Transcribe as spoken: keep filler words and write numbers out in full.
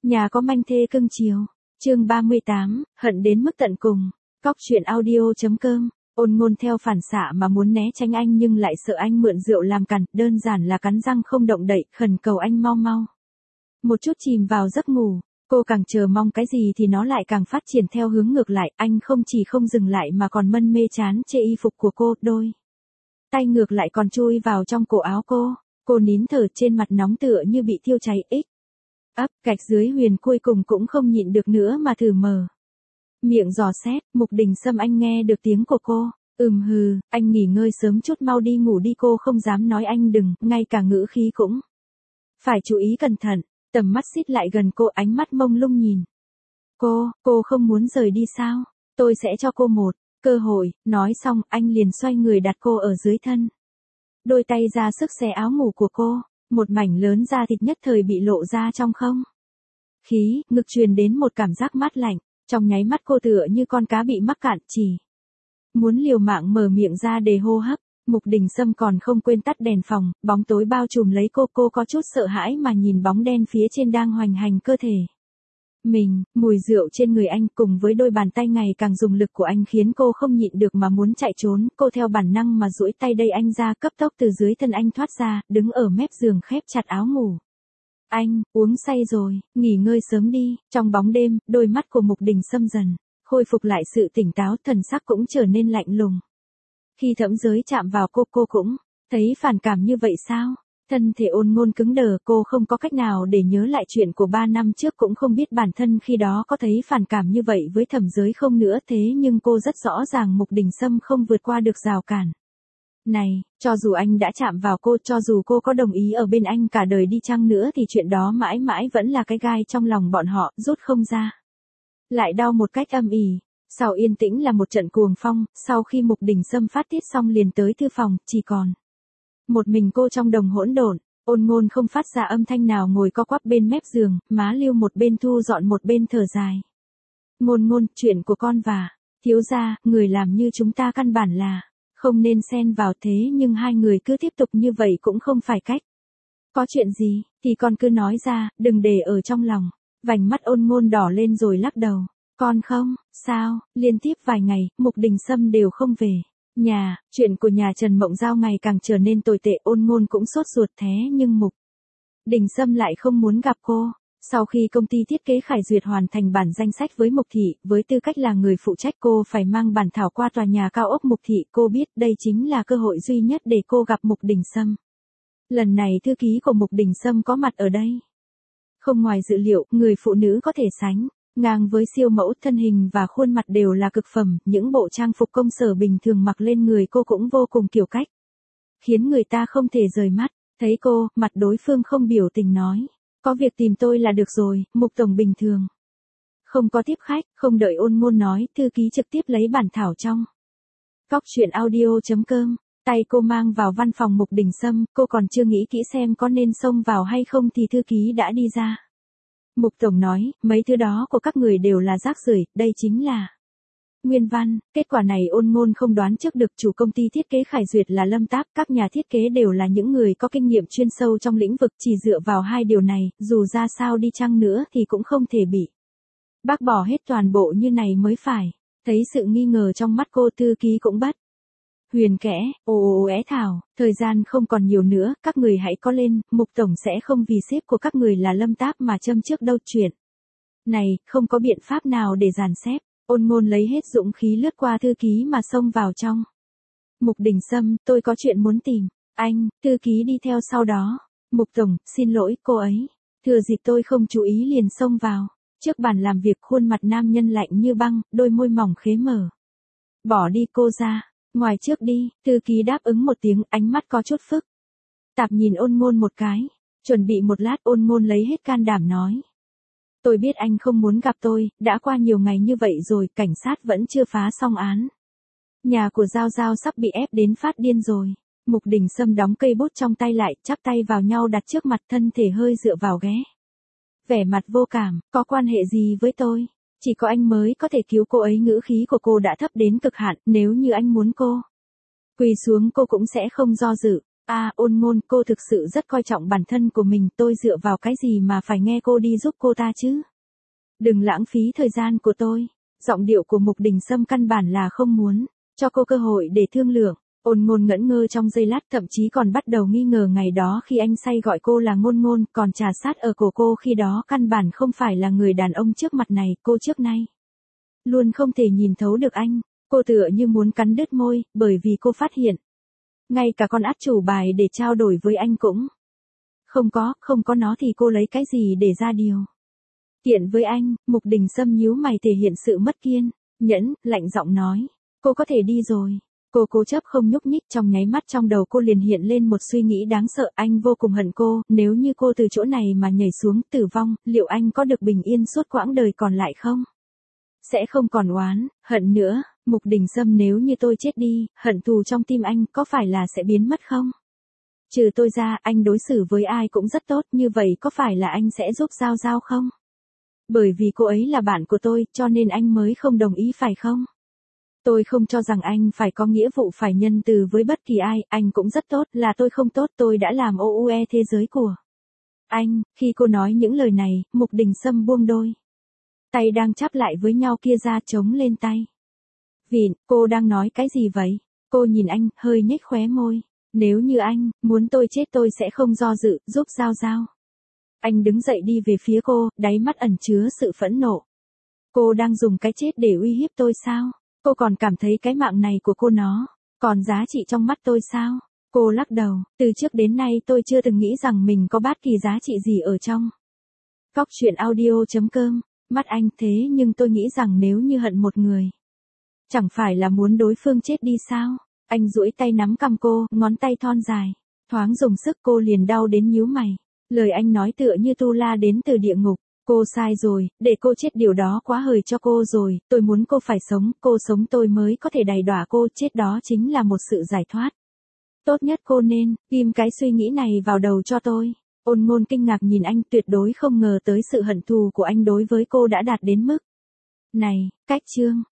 Nhà có manh thê cưng chiều. Chương ba mươi tám, hận đến mức tận cùng. Cóc truyện audio.com. Ôn Ngôn theo phản xạ mà muốn né tránh anh nhưng lại sợ anh mượn rượu làm cằn, đơn giản là cắn răng không động đậy, khẩn cầu anh mau mau. Một chút chìm vào giấc ngủ, cô càng chờ mong cái gì thì nó lại càng phát triển theo hướng ngược lại, anh không chỉ không dừng lại mà còn mân mê chán chê y phục của cô, đôi tay ngược lại còn chui vào trong cổ áo cô, cô nín thở trên mặt nóng tựa như bị thiêu cháy ích. Ấp, gạch dưới huyền cuối cùng cũng không nhịn được nữa mà thử mở miệng dò xét. Mục Đình Sâm, anh nghe được tiếng của cô. Ừm hừ, anh nghỉ ngơi sớm chút, mau đi ngủ đi. Cô không dám nói anh đừng, ngay cả ngữ khí cũng phải chú ý cẩn thận. Tầm mắt xít lại gần cô, ánh mắt mông lung nhìn cô. Cô không muốn rời đi sao? Tôi sẽ cho cô một cơ hội. Nói xong anh liền xoay người đặt cô ở dưới thân, đôi tay ra sức xé áo ngủ của cô. Một mảnh lớn da thịt nhất thời bị lộ ra trong không khí, ngực truyền đến một cảm giác mát lạnh. Trong nháy mắt cô tựa như con cá bị mắc cạn, chỉ muốn liều mạng mở miệng ra để hô hấp. Mục Đình Sâm còn không quên tắt đèn phòng, bóng tối bao trùm lấy cô. Cô có chút sợ hãi mà nhìn bóng đen phía trên đang hoành hành cơ thể mình. Mùi rượu trên người anh cùng với đôi bàn tay ngày càng dùng lực của anh khiến cô không nhịn được mà muốn chạy trốn. Cô theo bản năng mà duỗi tay đẩy anh ra, cấp tốc từ dưới thân anh thoát ra, đứng ở mép giường khép chặt áo ngủ. Anh, uống say rồi, nghỉ ngơi sớm đi. Trong bóng đêm, đôi mắt của Mục Đình Sâm dần khôi phục lại sự tỉnh táo, thần sắc cũng trở nên lạnh lùng. Khi thẫm giới chạm vào cô, cô cũng thấy phản cảm như vậy sao? Thân thể Ôn Ngôn cứng đờ, cô không có cách nào để nhớ lại chuyện của ba năm trước, cũng không biết bản thân khi đó có thấy phản cảm như vậy với thẩm giới không nữa. Thế nhưng cô rất rõ ràng Mục Đình Sâm không vượt qua được rào cản này. Cho dù anh đã chạm vào cô, cho dù cô có đồng ý ở bên anh cả đời đi chăng nữa thì chuyện đó mãi mãi vẫn là cái gai trong lòng bọn họ, rút không ra. Lại đau một cách âm ỉ. Sau yên tĩnh là một trận cuồng phong. Sau khi Mục Đình Sâm phát tiết xong liền tới thư phòng, chỉ còn một mình cô trong đồng hỗn độn. Ôn Ngôn không phát ra âm thanh nào, ngồi co quắp bên mép giường, má lưu một bên thu dọn một bên thở dài. Ngôn Ngôn, chuyện của con và thiếu gia, người làm như chúng ta căn bản là không nên xen vào, thế nhưng hai người cứ tiếp tục như vậy cũng không phải cách. Có chuyện gì thì con cứ nói ra, đừng để ở trong lòng. Vành mắt Ôn Ngôn đỏ lên rồi lắc đầu. Con không sao. Liên tiếp vài ngày, Mục Đình Sâm đều không về nhà. Chuyện của nhà Trần Mộng Giao ngày càng trở nên tồi tệ. Ôn Ngôn cũng sốt ruột, thế nhưng Mục Đình Sâm lại không muốn gặp cô. Sau khi công ty thiết kế Khải Duyệt hoàn thành bản danh sách với Mục Thị, với tư cách là người phụ trách, cô phải mang bản thảo qua tòa nhà cao ốc Mục Thị. Cô biết đây chính là cơ hội duy nhất để cô gặp Mục Đình Sâm. Lần này thư ký của Mục Đình Sâm có mặt ở đây. Không ngoài dự liệu, người phụ nữ có thể sánh ngang với siêu mẫu, thân hình và khuôn mặt đều là cực phẩm. Những bộ trang phục công sở bình thường mặc lên người cô cũng vô cùng kiểu cách, khiến người ta không thể rời mắt. Thấy cô, mặt đối phương không biểu tình nói. Có việc tìm tôi là được rồi. Mục tổng bình thường không có tiếp khách. Không đợi Ôn Ngôn nói, thư ký trực tiếp lấy bản thảo trong cóc truyện audio.com. Tay cô mang vào văn phòng Mục Đình Sâm. Cô còn chưa nghĩ kỹ xem có nên xông vào hay không thì thư ký đã đi ra. Mục tổng nói, mấy thứ đó của các người đều là rác rưởi, đây chính là nguyên văn. Kết quả này Ôn Ngôn không đoán trước được. Chủ công ty thiết kế Khải Duyệt là Lâm Táp, các nhà thiết kế đều là những người có kinh nghiệm chuyên sâu trong lĩnh vực. Chỉ dựa vào hai điều này, dù ra sao đi chăng nữa thì cũng không thể bị bác bỏ hết toàn bộ như này mới phải. Thấy sự nghi ngờ trong mắt cô, thư ký cũng bắt huyền kẽ. Ồ ồ é thảo, thời gian không còn nhiều nữa, các người hãy có lên. Mục tổng sẽ không vì sếp của các người là Lâm Táp mà châm trước đâu. Chuyện này không có biện pháp nào để dàn xếp. Ôn Ngôn lấy hết dũng khí lướt qua thư ký mà xông vào trong. Mục Đình Sâm, tôi có chuyện muốn tìm anh. Thư ký đi theo sau đó. Mục tổng, xin lỗi, cô ấy thừa dịp tôi không chú ý liền xông vào. Trước bàn làm việc, khuôn mặt nam nhân lạnh như băng, đôi môi mỏng khế mở. Bỏ đi cô ra ngoài trước đi. Thư ký đáp ứng một tiếng, ánh mắt có chút phức tạp nhìn Ôn Ngôn một cái. Chuẩn bị một lát, Ôn Ngôn lấy hết can đảm nói. Tôi biết anh không muốn gặp tôi, đã qua nhiều ngày như vậy rồi, cảnh sát vẫn chưa phá xong án. Nhà của Giao Giao sắp bị ép đến phát điên rồi. Mục Đình Sâm đóng cây bút trong tay lại, chắp tay vào nhau đặt trước mặt, thân thể hơi dựa vào ghế. Vẻ mặt vô cảm, có quan hệ gì với tôi? Chỉ có anh mới có thể cứu cô ấy. Ngữ khí của cô đã thấp đến cực hạn, nếu như anh muốn cô quỳ xuống cô cũng sẽ không do dự. À, Ôn Ngôn, cô thực sự rất coi trọng bản thân của mình, tôi dựa vào cái gì mà phải nghe cô đi giúp cô ta chứ? Đừng lãng phí thời gian của tôi. Giọng điệu của Mục Đình Sâm căn bản là không muốn cho cô cơ hội để thương lượng. Ôn Ngôn ngẩn ngơ trong giây lát, thậm chí còn bắt đầu nghi ngờ ngày đó khi anh say gọi cô là Ngôn Ngôn, còn trà sát ở cổ cô khi đó căn bản không phải là người đàn ông trước mặt này, cô trước nay luôn không thể nhìn thấu được anh. Cô tựa như muốn cắn đứt môi, bởi vì cô phát hiện ngay cả con át chủ bài để trao đổi với anh cũng không có, không có nó thì cô lấy cái gì để ra điều kiện với anh? Mục Đình Sâm nhíu mày thể hiện sự mất kiên nhẫn, lạnh giọng nói, cô có thể đi rồi. Cô cố chấp không nhúc nhích, trong nháy mắt trong đầu cô liền hiện lên một suy nghĩ đáng sợ, anh vô cùng hận cô, nếu như cô từ chỗ này mà nhảy xuống tử vong, liệu anh có được bình yên suốt quãng đời còn lại không? Sẽ không còn oán, hận nữa. Mục Đình Sâm, nếu như tôi chết đi, hận thù trong tim anh có phải là sẽ biến mất không? Trừ tôi ra, anh đối xử với ai cũng rất tốt, như vậy có phải là anh sẽ giúp Giao Giao không? Bởi vì cô ấy là bạn của tôi, cho nên anh mới không đồng ý phải không? Tôi không cho rằng anh phải có nghĩa vụ phải nhân từ với bất kỳ ai, anh cũng rất tốt, là tôi không tốt, tôi đã làm ô u e thế giới của anh. Khi cô nói những lời này, Mục Đình Sâm buông đôi tay đang chắp lại với nhau kia ra, chống lên tay vịn. Cô đang nói cái gì vậy? Cô nhìn anh, hơi nhếch khóe môi. Nếu như anh muốn tôi chết tôi sẽ không do dự, giúp Giao Giao. Anh đứng dậy đi về phía cô, đáy mắt ẩn chứa sự phẫn nộ. Cô đang dùng cái chết để uy hiếp tôi sao? Cô còn cảm thấy cái mạng này của cô nó còn giá trị trong mắt tôi sao? Cô lắc đầu, từ trước đến nay tôi chưa từng nghĩ rằng mình có bất kỳ giá trị gì ở trong Cóc truyện audio chấm com. Mắt anh, thế nhưng tôi nghĩ rằng nếu như hận một người, chẳng phải là muốn đối phương chết đi sao? Anh duỗi tay nắm cằm cô, ngón tay thon dài thoáng dùng sức, cô liền đau đến nhíu mày. Lời anh nói tựa như tu la đến từ địa ngục. Cô sai rồi, để cô chết điều đó quá hời cho cô rồi, tôi muốn cô phải sống, cô sống tôi mới có thể đày đọa cô, chết đó chính là một sự giải thoát. Tốt nhất cô nên ghim cái suy nghĩ này vào đầu cho tôi. Ôn Ngôn kinh ngạc nhìn anh, tuyệt đối không ngờ tới sự hận thù của anh đối với cô đã đạt đến mức này. Cách chương